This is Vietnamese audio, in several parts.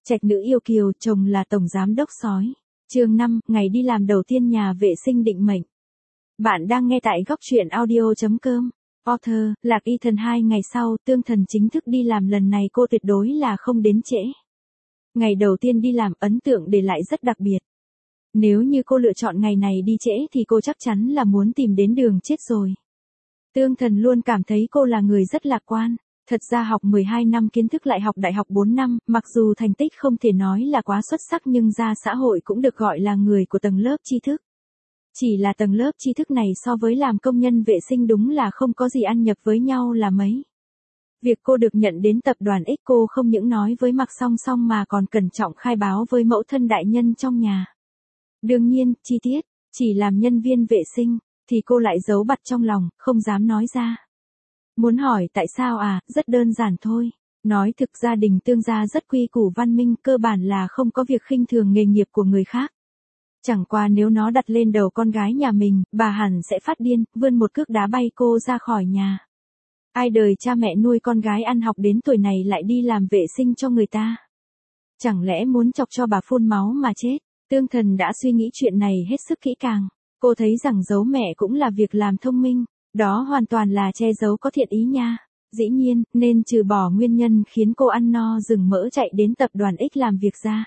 Trạch nữ yêu kiều, chồng là tổng giám đốc sói. Chương 5, ngày đi làm đầu tiên nhà vệ sinh định mệnh. Bạn đang nghe tại góc truyện audio.com. Author, Lạc Y Thần. 2 ngày sau, Tương Thần chính thức đi làm, lần này cô tuyệt đối là không đến trễ. Ngày đầu tiên đi làm, ấn tượng để lại rất đặc biệt. Nếu như cô lựa chọn ngày này đi trễ thì cô chắc chắn là muốn tìm đến đường chết rồi. Tương Thần luôn cảm thấy cô là người rất lạc quan. Thật ra học 12 năm kiến thức lại học đại học 4 năm, mặc dù thành tích không thể nói là quá xuất sắc nhưng ra xã hội cũng được gọi là người của tầng lớp tri thức. Chỉ là tầng lớp tri thức này so với làm công nhân vệ sinh đúng là không có gì ăn nhập với nhau là mấy. Việc cô được nhận đến tập đoàn X, cô không những nói với Mạc Song Song mà còn cẩn trọng khai báo với mẫu thân đại nhân trong nhà. Đương nhiên, chi tiết, chỉ làm nhân viên vệ sinh, thì cô lại giấu bặt trong lòng, không dám nói ra. Muốn hỏi tại sao à, rất đơn giản thôi. Nói thực, gia đình Tương gia rất quy củ văn minh, cơ bản là không có việc khinh thường nghề nghiệp của người khác. Chẳng qua nếu nó đặt lên đầu con gái nhà mình, bà hẳn sẽ phát điên, vươn một cước đá bay cô ra khỏi nhà. Ai đời cha mẹ nuôi con gái ăn học đến tuổi này lại đi làm vệ sinh cho người ta. Chẳng lẽ muốn chọc cho bà phun máu mà chết? Tương Thần đã suy nghĩ chuyện này hết sức kỹ càng. Cô thấy rằng giấu mẹ cũng là việc làm thông minh. Đó hoàn toàn là che giấu có thiện ý nha. Dĩ nhiên, nên trừ bỏ nguyên nhân khiến cô ăn no rừng mỡ chạy đến tập đoàn X làm việc ra.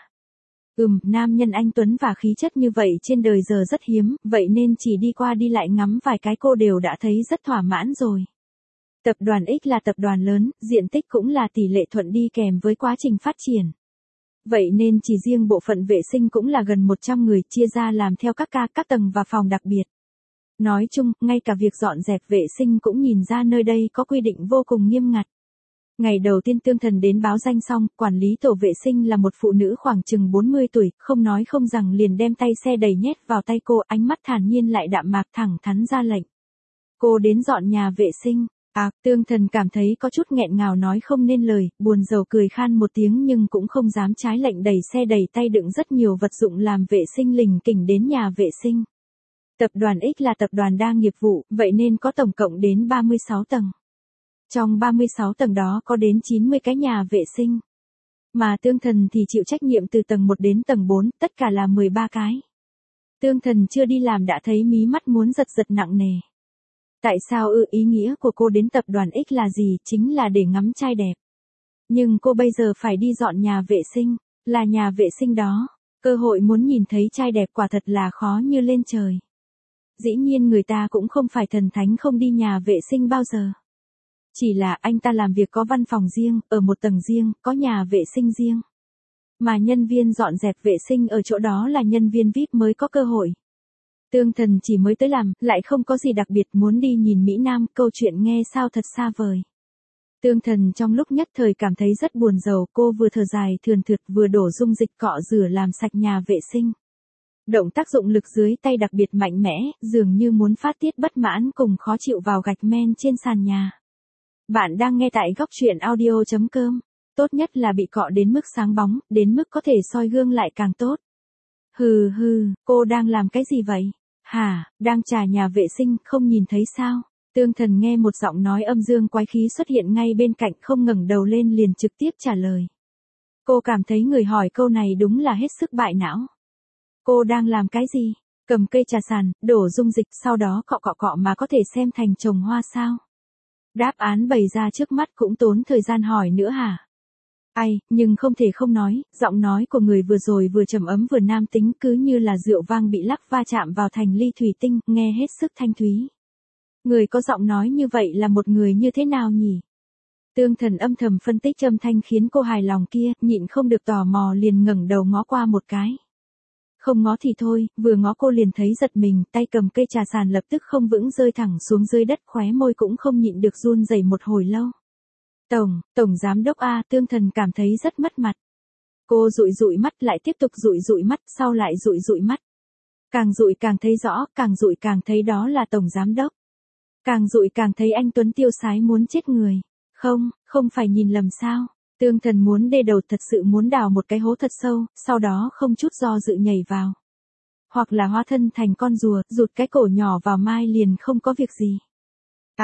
Nam nhân anh tuấn và khí chất như vậy trên đời giờ rất hiếm, vậy nên chỉ đi qua đi lại ngắm vài cái cô đều đã thấy rất thỏa mãn rồi. Tập đoàn X là tập đoàn lớn, diện tích cũng là tỷ lệ thuận đi kèm với quá trình phát triển. Vậy nên chỉ riêng bộ phận vệ sinh cũng là gần 100 người, chia ra làm theo các ca, các tầng và phòng đặc biệt. Nói chung, ngay cả việc dọn dẹp vệ sinh cũng nhìn ra nơi đây có quy định vô cùng nghiêm ngặt. Ngày đầu tiên Tương Thần đến báo danh xong, quản lý tổ vệ sinh là một phụ nữ khoảng chừng 40 tuổi, không nói không rằng liền đem tay xe đầy nhét vào tay cô, ánh mắt thản nhiên lại đạm mạc thẳng thắn ra lệnh. Cô đến dọn nhà vệ sinh. Tương Thần cảm thấy có chút nghẹn ngào nói không nên lời, buồn rầu cười khan một tiếng nhưng cũng không dám trái lệnh, đẩy xe đầy tay đựng rất nhiều vật dụng làm vệ sinh lình kỉnh đến nhà vệ sinh. Tập đoàn X là tập đoàn đa nghiệp vụ, vậy nên có tổng cộng đến 36 tầng. Trong 36 tầng đó có đến 90 cái nhà vệ sinh. Mà Tương Thần thì chịu trách nhiệm từ tầng 1 đến tầng 4, tất cả là 13 cái. Tương Thần chưa đi làm đã thấy mí mắt muốn giật giật nặng nề. Tại sao ý nghĩa của cô đến tập đoàn X là gì, chính là để ngắm trai đẹp. Nhưng cô bây giờ phải đi dọn nhà vệ sinh, là nhà vệ sinh đó. Cơ hội muốn nhìn thấy trai đẹp quả thật là khó như lên trời. Dĩ nhiên người ta cũng không phải thần thánh không đi nhà vệ sinh bao giờ. Chỉ là anh ta làm việc có văn phòng riêng, ở một tầng riêng, có nhà vệ sinh riêng. Mà nhân viên dọn dẹp vệ sinh ở chỗ đó là nhân viên VIP mới có cơ hội. Tương Thần chỉ mới tới làm, lại không có gì đặc biệt, muốn đi nhìn Mỹ Nam, câu chuyện nghe sao thật xa vời. Tương Thần trong lúc nhất thời cảm thấy rất buồn rầu, cô vừa thở dài thườn thượt vừa đổ dung dịch cọ rửa làm sạch nhà vệ sinh. Động tác dụng lực dưới tay đặc biệt mạnh mẽ, dường như muốn phát tiết bất mãn cùng khó chịu vào gạch men trên sàn nhà. Bạn đang nghe tại góc truyện audio.com. Tốt nhất là bị cọ đến mức sáng bóng, đến mức có thể soi gương lại càng tốt. Hừ, cô đang làm cái gì vậy? Hả, đang chà nhà vệ sinh, không nhìn thấy sao? Tương Thần nghe một giọng nói âm dương quái khí xuất hiện ngay bên cạnh, không ngẩng đầu lên liền trực tiếp trả lời. Cô cảm thấy người hỏi câu này đúng là hết sức bại não. Cô đang làm cái gì? Cầm cây trà sàn, đổ dung dịch, sau đó cọ mà có thể xem thành trồng hoa sao? Đáp án bày ra trước mắt cũng tốn thời gian hỏi nữa hả? Nhưng không thể không nói, giọng nói của người vừa rồi vừa trầm ấm vừa nam tính, cứ như là rượu vang bị lắc va chạm vào thành ly thủy tinh, nghe hết sức thanh thúy. Người có giọng nói như vậy là một người như thế nào nhỉ? Tương Thần âm thầm phân tích âm thanh khiến cô hài lòng kia, nhịn không được tò mò liền ngẩng đầu ngó qua một cái. Không ngó thì thôi, vừa ngó cô liền thấy giật mình, tay cầm cây trà sàn lập tức không vững rơi thẳng xuống dưới đất, khóe môi cũng không nhịn được run rẩy một hồi lâu. Tổng giám đốc A, Tương Thần cảm thấy rất mất mặt. Cô dụi mắt lại tiếp tục dụi mắt, sau lại dụi mắt. Càng dụi càng thấy rõ, càng dụi càng thấy đó là tổng giám đốc. Càng dụi càng thấy anh tuấn tiêu sái muốn chết người. Không phải nhìn lầm sao? Tương Thần muốn đê đầu, thật sự muốn đào một cái hố thật sâu, sau đó không chút do dự nhảy vào. Hoặc là hóa thân thành con rùa, rụt cái cổ nhỏ vào mai liền không có việc gì.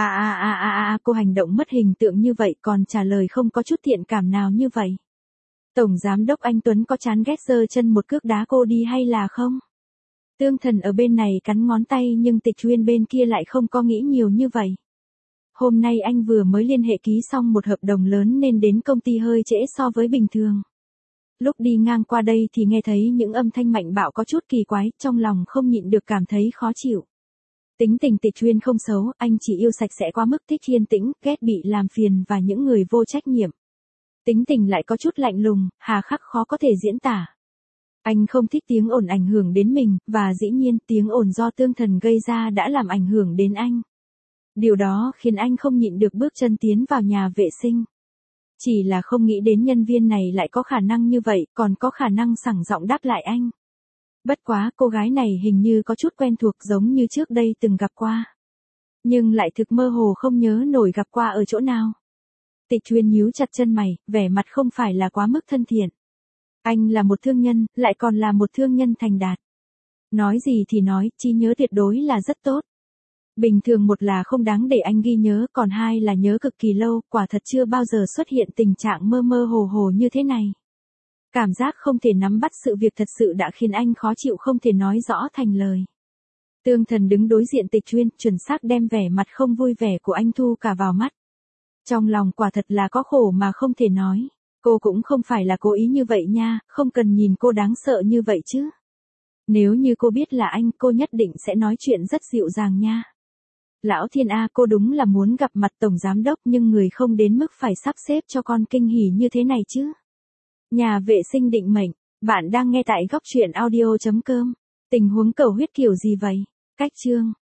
Cô hành động mất hình tượng như vậy còn trả lời không có chút thiện cảm nào như vậy. Tổng giám đốc anh Tuấn có chán ghét giơ chân một cước đá cô đi hay là không? Tương Thần ở bên này cắn ngón tay nhưng Tịch Uyên bên kia lại không có nghĩ nhiều như vậy. Hôm nay anh vừa mới liên hệ ký xong một hợp đồng lớn nên đến công ty hơi trễ so với bình thường. Lúc đi ngang qua đây thì nghe thấy những âm thanh mạnh bạo có chút kỳ quái, trong lòng không nhịn được cảm thấy khó chịu. Tính tình Tịch Uyên không xấu, anh chỉ yêu sạch sẽ quá mức, thích yên tĩnh, ghét bị làm phiền và những người vô trách nhiệm. Tính tình lại có chút lạnh lùng, hà khắc khó có thể diễn tả. Anh không thích tiếng ồn ảnh hưởng đến mình, và dĩ nhiên tiếng ồn do Tương Thần gây ra đã làm ảnh hưởng đến anh. Điều đó khiến anh không nhịn được bước chân tiến vào nhà vệ sinh. Chỉ là không nghĩ đến nhân viên này lại có khả năng như vậy, còn có khả năng sảng giọng đáp lại anh. Bất quá cô gái này hình như có chút quen thuộc, giống như trước đây từng gặp qua. Nhưng lại thực mơ hồ không nhớ nổi gặp qua ở chỗ nào. Tịch Uyên nhíu chặt chân mày, vẻ mặt không phải là quá mức thân thiện. Anh là một thương nhân, lại còn là một thương nhân thành đạt. Nói gì thì nói, trí nhớ tuyệt đối là rất tốt. Bình thường một là không đáng để anh ghi nhớ, còn hai là nhớ cực kỳ lâu, quả thật chưa bao giờ xuất hiện tình trạng mơ mơ hồ hồ như thế này. Cảm giác không thể nắm bắt sự việc thật sự đã khiến anh khó chịu không thể nói rõ thành lời. Tương Thần đứng đối diện Tịch Uyên, chuẩn xác đem vẻ mặt không vui vẻ của anh thu cả vào mắt. Trong lòng quả thật là có khổ mà không thể nói. Cô cũng không phải là cố ý như vậy nha, không cần nhìn cô đáng sợ như vậy chứ. Nếu như cô biết là anh, cô nhất định sẽ nói chuyện rất dịu dàng nha. Lão thiên A, cô đúng là muốn gặp mặt tổng giám đốc nhưng người không đến mức phải sắp xếp cho con kinh hỉ như thế này chứ. Nhà vệ sinh định mệnh, bạn đang nghe tại góc truyện audio.com. Tình huống cầu huyết kiểu gì vậy? Cách chương.